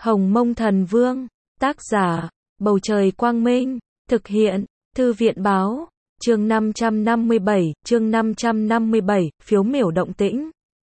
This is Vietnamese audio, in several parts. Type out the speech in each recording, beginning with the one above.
Hồng Mông Thần Vương, tác giả, Bầu Trời Quang Minh, thực hiện, Thư viện Báo, chương 557, phiếu miểu động tĩnh.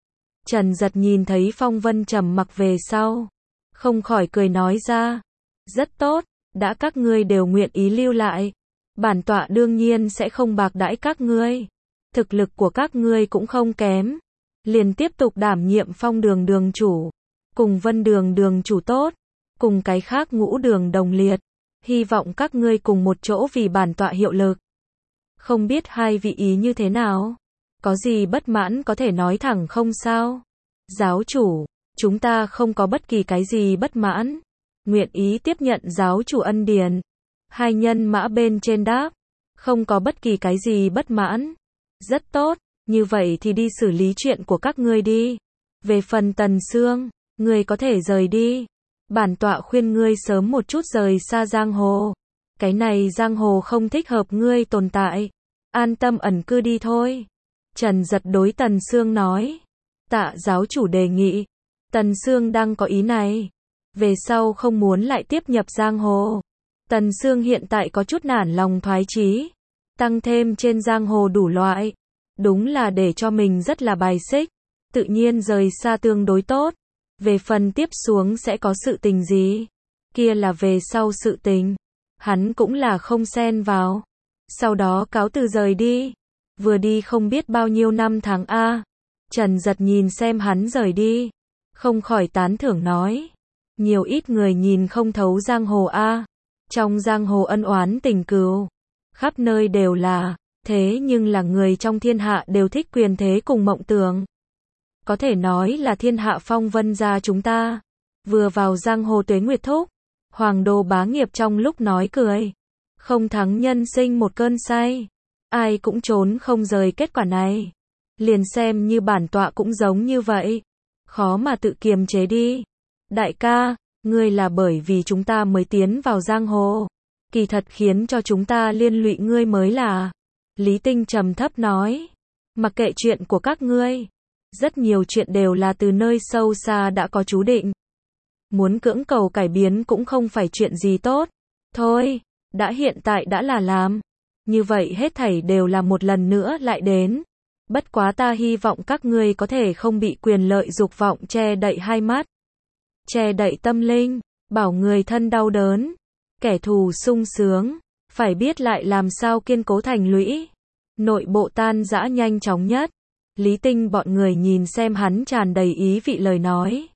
Trần Giật nhìn thấy Phong Vân trầm mặc về sau, không khỏi cười nói ra, rất tốt, đã các ngươi đều nguyện ý lưu lại, bản tọa đương nhiên sẽ không bạc đãi các ngươi, thực lực của các ngươi cũng không kém, liền tiếp tục đảm nhiệm Phong Đường đường chủ, cùng Vân Đường đường chủ tốt, cùng cái khác Ngũ Đường đồng liệt, hy vọng các ngươi cùng một chỗ vì bản tọa hiệu lực. Không biết hai vị ý như thế nào? Có gì bất mãn có thể nói thẳng không sao? Giáo chủ, chúng ta không có bất kỳ cái gì bất mãn, nguyện ý tiếp nhận giáo chủ ân điển. Hai nhân mã bên trên đáp, không có bất kỳ cái gì bất mãn. Rất tốt, như vậy thì đi xử lý chuyện của các ngươi đi. Về phần Tần Sương, ngươi có thể rời đi. Bản tọa khuyên ngươi sớm một chút rời xa giang hồ. Cái này giang hồ không thích hợp ngươi tồn tại. An tâm ẩn cư đi thôi. Trần Giật đối Tần Sương nói. Tạ giáo chủ đề nghị. Tần Sương đang có ý này. Về sau không muốn lại tiếp nhập giang hồ. Tần Sương hiện tại có chút nản lòng thoái chí. Tăng thêm trên giang hồ đủ loại. Đúng là để cho mình rất là bài xích. Tự nhiên rời xa tương đối tốt. Về phần tiếp xuống sẽ có sự tình gì? Kia là về sau sự tình. Hắn cũng là không xen vào. Sau đó cáo từ rời đi. Vừa đi không biết bao nhiêu năm tháng a. Trần Giật nhìn xem hắn rời đi. Không khỏi tán thưởng nói. Nhiều ít người nhìn không thấu giang hồ a. Trong giang hồ ân oán tình cừu. Khắp nơi đều là. Thế nhưng là người trong thiên hạ đều thích quyền thế cùng mộng tưởng. Có thể nói là thiên hạ Phong Vân gia chúng ta. Vừa vào giang hồ Tuế Nguyệt thúc. Hoàng đô bá nghiệp trong lúc nói cười. Không thắng nhân sinh một cơn say. Ai cũng trốn không rời kết quả này. Liền xem như bản tọa cũng giống như vậy. Khó mà tự kiềm chế đi. Đại ca, ngươi là bởi vì chúng ta mới tiến vào giang hồ. Kỳ thật khiến cho chúng ta liên lụy ngươi mới là. Lý Tinh trầm thấp nói. Mặc kệ chuyện của các ngươi. Rất nhiều chuyện đều là từ nơi sâu xa đã có chú định. Muốn cưỡng cầu cải biến cũng không phải chuyện gì tốt. Thôi, đã hiện tại đã là làm. Như vậy hết thảy đều là một lần nữa lại đến. Bất quá ta hy vọng các ngươi có thể không bị quyền lợi dục vọng che đậy hai mắt. Che đậy tâm linh, bảo người thân đau đớn. Kẻ thù sung sướng, phải biết lại làm sao kiên cố thành lũy. Nội bộ tan rã nhanh chóng nhất. Lý Tinh bọn người nhìn xem hắn tràn đầy ý vị lời nói.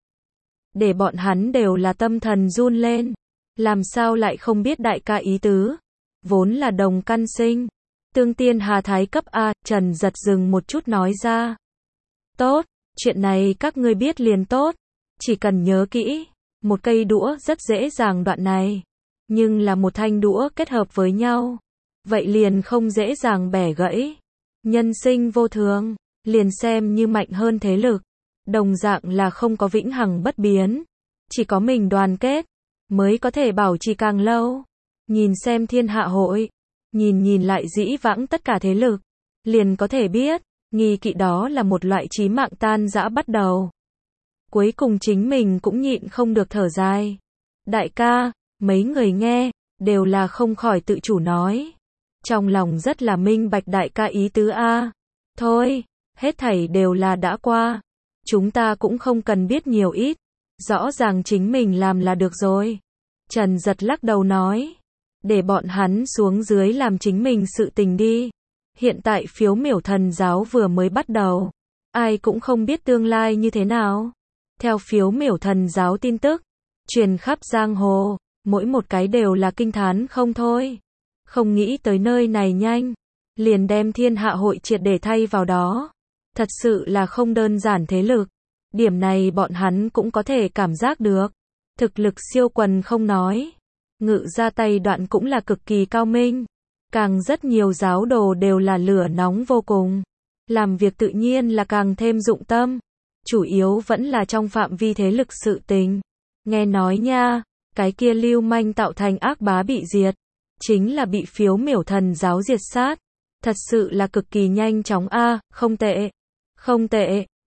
Để bọn hắn đều là tâm thần run lên. Làm sao lại không biết đại ca ý tứ. Vốn là đồng căn sinh. Tương tiên hà thái cấp A, Trần Giật dừng một chút nói ra. Tốt, chuyện này các ngươi biết liền tốt. Chỉ cần nhớ kỹ. Một cây đũa rất dễ dàng đoạn này. Nhưng là một thanh đũa kết hợp với nhau. Vậy liền không dễ dàng bẻ gãy. Nhân sinh vô thường. Liền xem như mạnh hơn thế lực. Đồng dạng là không có vĩnh hằng bất biến. Chỉ có mình đoàn kết. Mới có thể bảo trì càng lâu. Nhìn xem thiên hạ hội. Nhìn lại dĩ vãng tất cả thế lực. Liền có thể biết. Nghi kỵ đó là một loại chí mạng tan rã bắt đầu. Cuối cùng chính mình cũng nhịn không được thở dài. Đại ca, mấy người nghe. Đều là không khỏi tự chủ nói. Trong lòng rất là minh bạch đại ca ý tứ a. Thôi. Hết thảy đều là đã qua. Chúng ta cũng không cần biết nhiều ít. Rõ ràng chính mình làm là được rồi. Trần Giật lắc đầu nói. Để bọn hắn xuống dưới làm chính mình sự tình đi. Hiện tại phiếu miểu thần giáo vừa mới bắt đầu. Ai cũng không biết tương lai như thế nào. Theo phiếu miểu thần giáo tin tức. Truyền khắp giang hồ. Mỗi một cái đều là kinh thán không thôi. Không nghĩ tới nơi này nhanh. Liền đem thiên hạ hội triệt để thay vào đó. Thật sự là không đơn giản thế lực. Điểm này bọn hắn cũng có thể cảm giác được. Thực lực siêu quần không nói. Ngự ra tay đoạn cũng là cực kỳ cao minh. Càng rất nhiều giáo đồ đều là lửa nóng vô cùng. Làm việc tự nhiên là càng thêm dụng tâm. Chủ yếu vẫn là trong phạm vi thế lực sự tình. Nghe nói nha, cái kia lưu manh tạo thành ác bá bị diệt. Chính là bị phiếu miểu thần giáo diệt sát. Thật sự là cực kỳ nhanh chóng a, không tệ. Không tệ,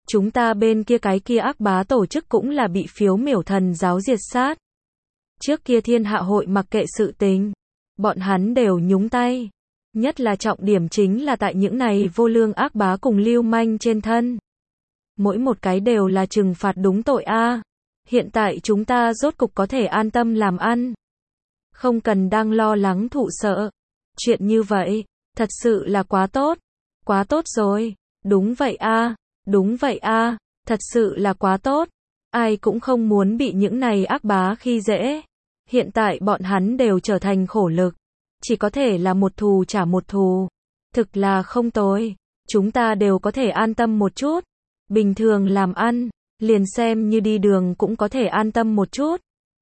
Chúng ta bên kia cái kia ác bá tổ chức cũng là bị phiếu miểu thần giáo diệt sát. Trước kia thiên hạ hội mặc kệ sự tình, bọn hắn đều nhúng tay. Nhất là trọng điểm chính là tại những này vô lương ác bá cùng lưu manh trên thân. Mỗi một cái đều là trừng phạt đúng tội a. Hiện tại chúng ta rốt cục có thể an tâm làm ăn. Không cần đang lo lắng thụ sợ. Chuyện như vậy, thật sự là quá tốt. Quá tốt rồi. Đúng vậy a, đúng vậy a, thật sự là quá tốt. Ai cũng không muốn bị những này ác bá khi dễ. Hiện tại bọn hắn đều trở thành khổ lực. Chỉ có thể là một thù trả một thù. Thực là không tồi. Chúng ta đều có thể an tâm một chút. Bình thường làm ăn, liền xem như đi đường cũng có thể an tâm một chút.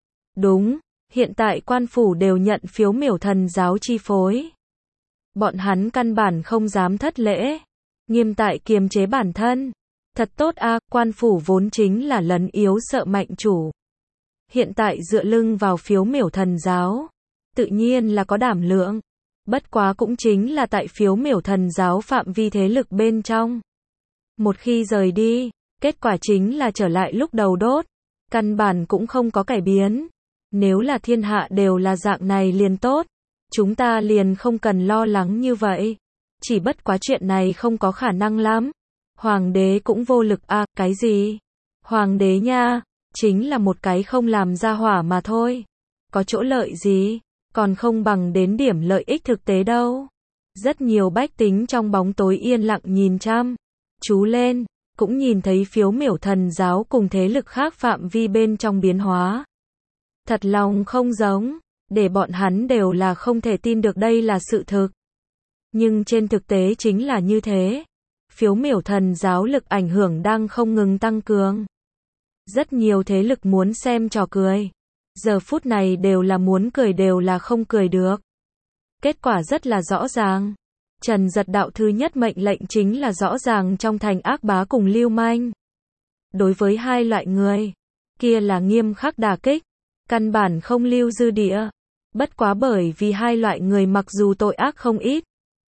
Đúng, hiện tại quan phủ đều nhận phiếu miểu thần giáo chi phối. Bọn hắn căn bản không dám thất lễ. Nghiêm tại kiềm chế bản thân. Thật tốt a, quan phủ vốn chính là lấn yếu sợ mạnh chủ. Hiện tại dựa lưng vào phiếu miểu thần giáo. Tự nhiên là có đảm lượng. Bất quá cũng chính là tại phiếu miểu thần giáo phạm vi thế lực bên trong. Một khi rời đi, kết quả chính là trở lại lúc đầu đốt. Căn bản cũng không có cải biến. Nếu là thiên hạ đều là dạng này liền tốt. Chúng ta liền không cần lo lắng như vậy. Chỉ bất quá chuyện này không có khả năng lắm. Hoàng đế cũng vô lực à, cái gì? Hoàng đế nha, chính là một cái không làm ra hỏa mà thôi. Có chỗ lợi gì? Còn không bằng đến điểm lợi ích thực tế đâu. Rất nhiều bách tính trong bóng tối yên lặng nhìn chăm chú lên, cũng nhìn thấy phiếu miểu thần giáo cùng thế lực khác phạm vi bên trong biến hóa. Thật lòng không giống, để bọn hắn đều là không thể tin được đây là sự thực. Nhưng trên thực tế chính là như thế. Phiếu miểu thần giáo lực ảnh hưởng đang không ngừng tăng cường. Rất nhiều thế lực muốn xem trò cười. Giờ phút này đều là muốn cười đều là không cười được. Kết quả rất là rõ ràng. Trần Giật đạo thứ nhất mệnh lệnh chính là rõ ràng trong thành ác bá cùng lưu manh. Đối với hai loại người, kia là nghiêm khắc đả kích, căn bản không lưu dư địa. Bất quá bởi vì hai loại người mặc dù tội ác không ít,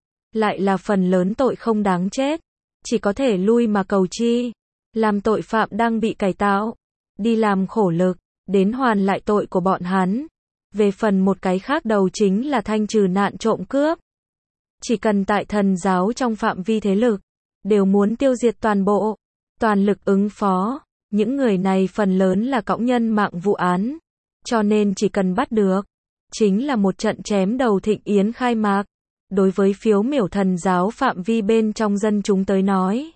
lại là phần lớn tội không đáng chết, chỉ có thể lui mà cầu chi. Làm tội phạm đang bị cải tạo, đi làm khổ lực, đến hoàn lại tội của bọn hắn. Về phần một cái khác đầu chính là thanh trừ nạn trộm cướp. Chỉ cần tại thần giáo trong phạm vi thế lực, đều muốn tiêu diệt toàn bộ, toàn lực ứng phó. Những người này phần lớn là cõng nhân mạng vụ án, cho nên chỉ cần bắt được, chính là một trận chém đầu thịnh yến khai mạc. Đối với phiếu miểu thần giáo phạm vi bên trong dân chúng tới nói,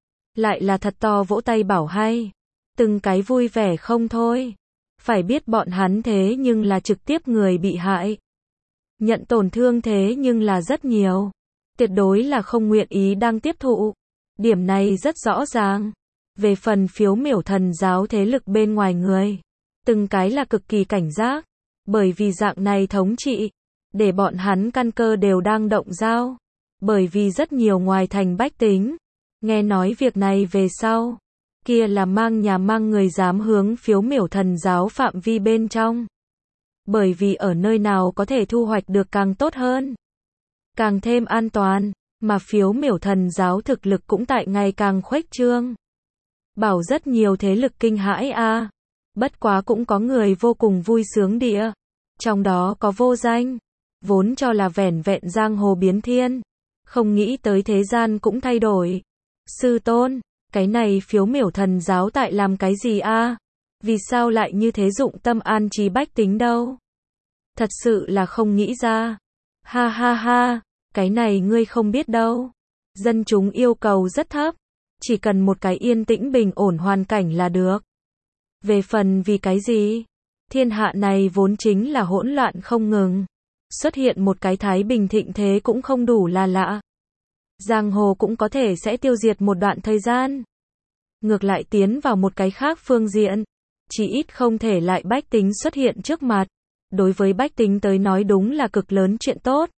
lại là thật to vỗ tay bảo hay, từng cái vui vẻ không thôi. Phải biết bọn hắn thế nhưng là trực tiếp người bị hại. Nhận tổn thương thế nhưng là rất nhiều. Tuyệt đối là không nguyện ý đang tiếp thụ. Điểm này rất rõ ràng. Về phần phiếu miểu thần giáo thế lực bên ngoài người, từng cái là cực kỳ cảnh giác. Bởi vì dạng này thống trị, để bọn hắn căn cơ đều đang động dao. Bởi vì rất nhiều ngoài thành bách tính, nghe nói việc này về sau, kia là mang nhà mang người dám hướng phiếu miểu thần giáo phạm vi bên trong. Bởi vì ở nơi nào có thể thu hoạch được càng tốt hơn, càng thêm an toàn, mà phiếu miểu thần giáo thực lực cũng tại ngày càng khuếch trương. Bảo rất nhiều thế lực kinh hãi a. Bất quá cũng có người vô cùng vui sướng địa. Trong đó có Vô Danh, vốn cho là vẻn vẹn giang hồ biến thiên, không nghĩ tới thế gian cũng thay đổi. Sư tôn, cái này phiếu miểu thần giáo tại làm cái gì a? Vì sao lại như thế dụng tâm an trí bách tính đâu? Thật sự là không nghĩ ra. Ha ha ha, cái này ngươi không biết đâu. Dân chúng yêu cầu rất thấp, chỉ cần một cái yên tĩnh bình ổn hoàn cảnh là được. Về phần vì cái gì? Thiên hạ này vốn chính là hỗn loạn không ngừng. Xuất hiện một cái thái bình thịnh thế cũng không đủ là lạ. Giang hồ cũng có thể sẽ tiêu diệt một đoạn thời gian. Ngược lại tiến vào một cái khác phương diện. Chỉ ít không thể lại bách tính xuất hiện trước mặt. Đối với bách tính tới nói đúng là cực lớn chuyện tốt.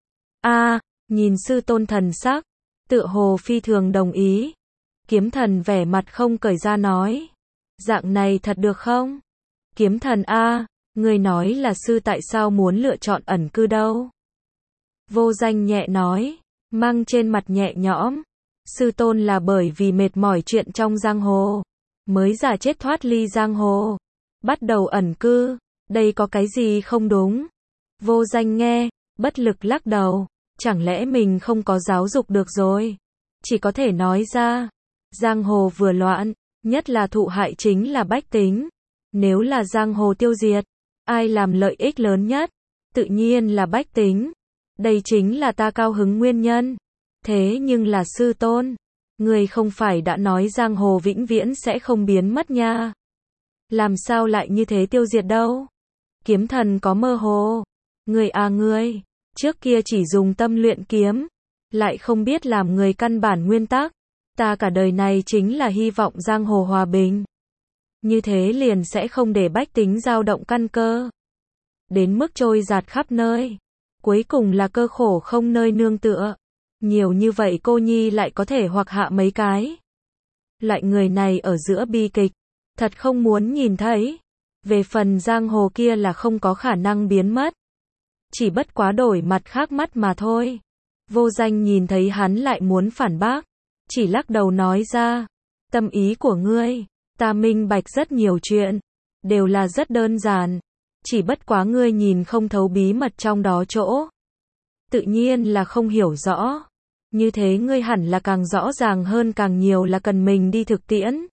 Nhìn sư tôn thần sắc, tựa hồ phi thường đồng ý. Kiếm thần vẻ mặt không cởi ra nói. Dạng này thật được không? Kiếm thần người nói là sư tại sao muốn lựa chọn ẩn cư đâu? Vô Danh nhẹ nói, mang trên mặt nhẹ nhõm. Sư tôn là bởi vì mệt mỏi chuyện trong giang hồ, mới giả chết thoát ly giang hồ, bắt đầu ẩn cư, đây có cái gì không đúng? Vô Danh nghe, bất lực lắc đầu, chẳng lẽ mình không có giáo dục được rồi? Chỉ có thể nói ra, giang hồ vừa loạn, nhất là thụ hại chính là bách tính. Nếu là giang hồ tiêu diệt, ai làm lợi ích lớn nhất? Tự nhiên là bách tính. Đây chính là ta cao hứng nguyên nhân. Thế nhưng là sư tôn, người không phải đã nói giang hồ vĩnh viễn sẽ không biến mất nha. Làm sao lại như thế tiêu diệt đâu? Kiếm thần có mơ hồ. Người à người, trước kia chỉ dùng tâm luyện kiếm, lại không biết làm người căn bản nguyên tắc. Ta cả đời này chính là hy vọng giang hồ hòa bình. Như thế liền sẽ không để bách tính dao động căn cơ. Đến mức trôi dạt khắp nơi. Cuối cùng là cơ khổ không nơi nương tựa. Nhiều như vậy cô nhi lại có thể hoặc hạ mấy cái. Loại người này ở giữa bi kịch. Thật không muốn nhìn thấy. Về phần giang hồ kia là không có khả năng biến mất. Chỉ bất quá đổi mặt khác mắt mà thôi. Vô Danh nhìn thấy hắn lại muốn phản bác. Chỉ lắc đầu nói ra. Tâm ý của ngươi, ta minh bạch rất nhiều chuyện. Đều là rất đơn giản. Chỉ bất quá ngươi nhìn không thấu bí mật trong đó chỗ. Tự nhiên là không hiểu rõ. Như thế ngươi hẳn là càng rõ ràng hơn càng nhiều là cần mình đi thực tiễn.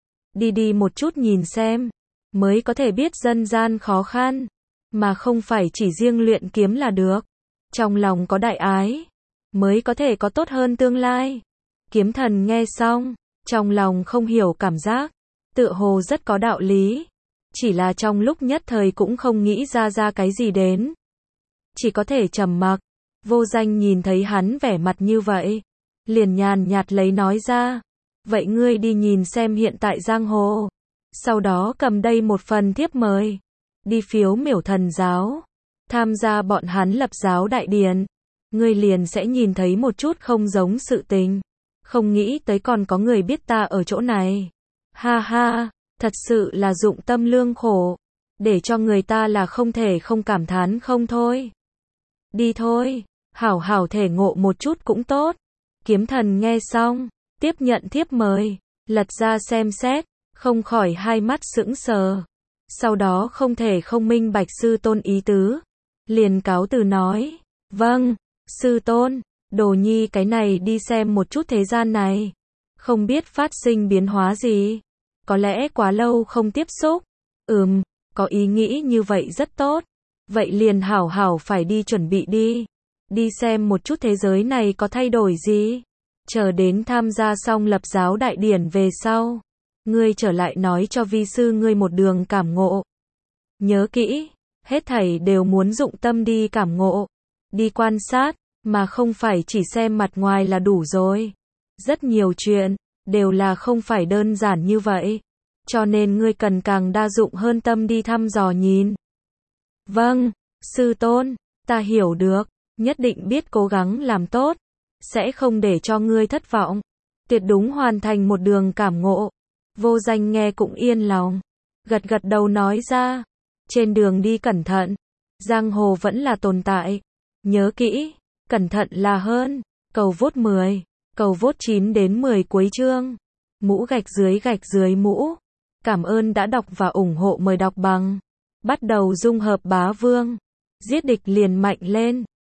Đi một chút nhìn xem. Mới có thể biết dân gian khó khăn. Mà không phải chỉ riêng luyện kiếm là được. Trong lòng có đại ái. Mới có thể có tốt hơn tương lai. Kiếm thần nghe xong. Trong lòng không hiểu cảm giác. Tựa hồ rất có đạo lý. Chỉ là trong lúc nhất thời cũng không nghĩ ra cái gì đến. Chỉ có thể trầm mặc. Vô Danh nhìn thấy hắn vẻ mặt như vậy. Liền nhàn nhạt lấy nói ra. Vậy ngươi đi nhìn xem hiện tại giang hồ. Sau đó cầm đây một phần thiếp mời. Đi phiếu miểu thần giáo. Tham gia bọn hắn lập giáo đại điển. Ngươi liền sẽ nhìn thấy một chút không giống sự tình. Không nghĩ tới còn có người biết ta ở chỗ này. Ha ha, thật sự là dụng tâm lương khổ. Để cho người ta là không thể không cảm thán không thôi. Đi thôi, hảo hảo thể ngộ một chút cũng tốt. Kiếm thần nghe xong, tiếp nhận thiếp mời, lật ra xem xét, không khỏi hai mắt sững sờ. Sau đó không thể không minh bạch sư tôn ý tứ. Liền cáo từ nói, vâng, sư tôn, đồ nhi cái này đi xem một chút thế gian này. Không biết phát sinh biến hóa gì. Có lẽ quá lâu không tiếp xúc. Có ý nghĩ như vậy rất tốt. Vậy liền hảo hảo phải đi chuẩn bị đi. Đi xem một chút thế giới này có thay đổi gì. Chờ đến tham gia xong lập giáo đại điển về sau. Ngươi trở lại nói cho vi sư ngươi một đường cảm ngộ. Nhớ kỹ, hết thảy đều muốn dụng tâm đi cảm ngộ. Đi quan sát, mà không phải chỉ xem mặt ngoài là đủ rồi. Rất nhiều chuyện, đều là không phải đơn giản như vậy. Cho nên ngươi cần càng đa dụng hơn tâm đi thăm dò nhìn. Vâng, sư tôn, ta hiểu được, nhất định biết cố gắng làm tốt. Sẽ không để cho ngươi thất vọng. Tuyệt đúng hoàn thành một đường cảm ngộ. Vô Danh nghe cũng yên lòng. Gật gật đầu nói ra. Trên đường đi cẩn thận. Giang hồ vẫn là tồn tại. Nhớ kỹ, cẩn thận là hơn. Cầu vốt 10, cầu vốt 9 đến 10 cuối chương. Mũ gạch dưới mũ. Cảm ơn đã đọc và ủng hộ, mời đọc bằng. Bắt đầu dung hợp bá vương. Giết địch liền mạnh lên.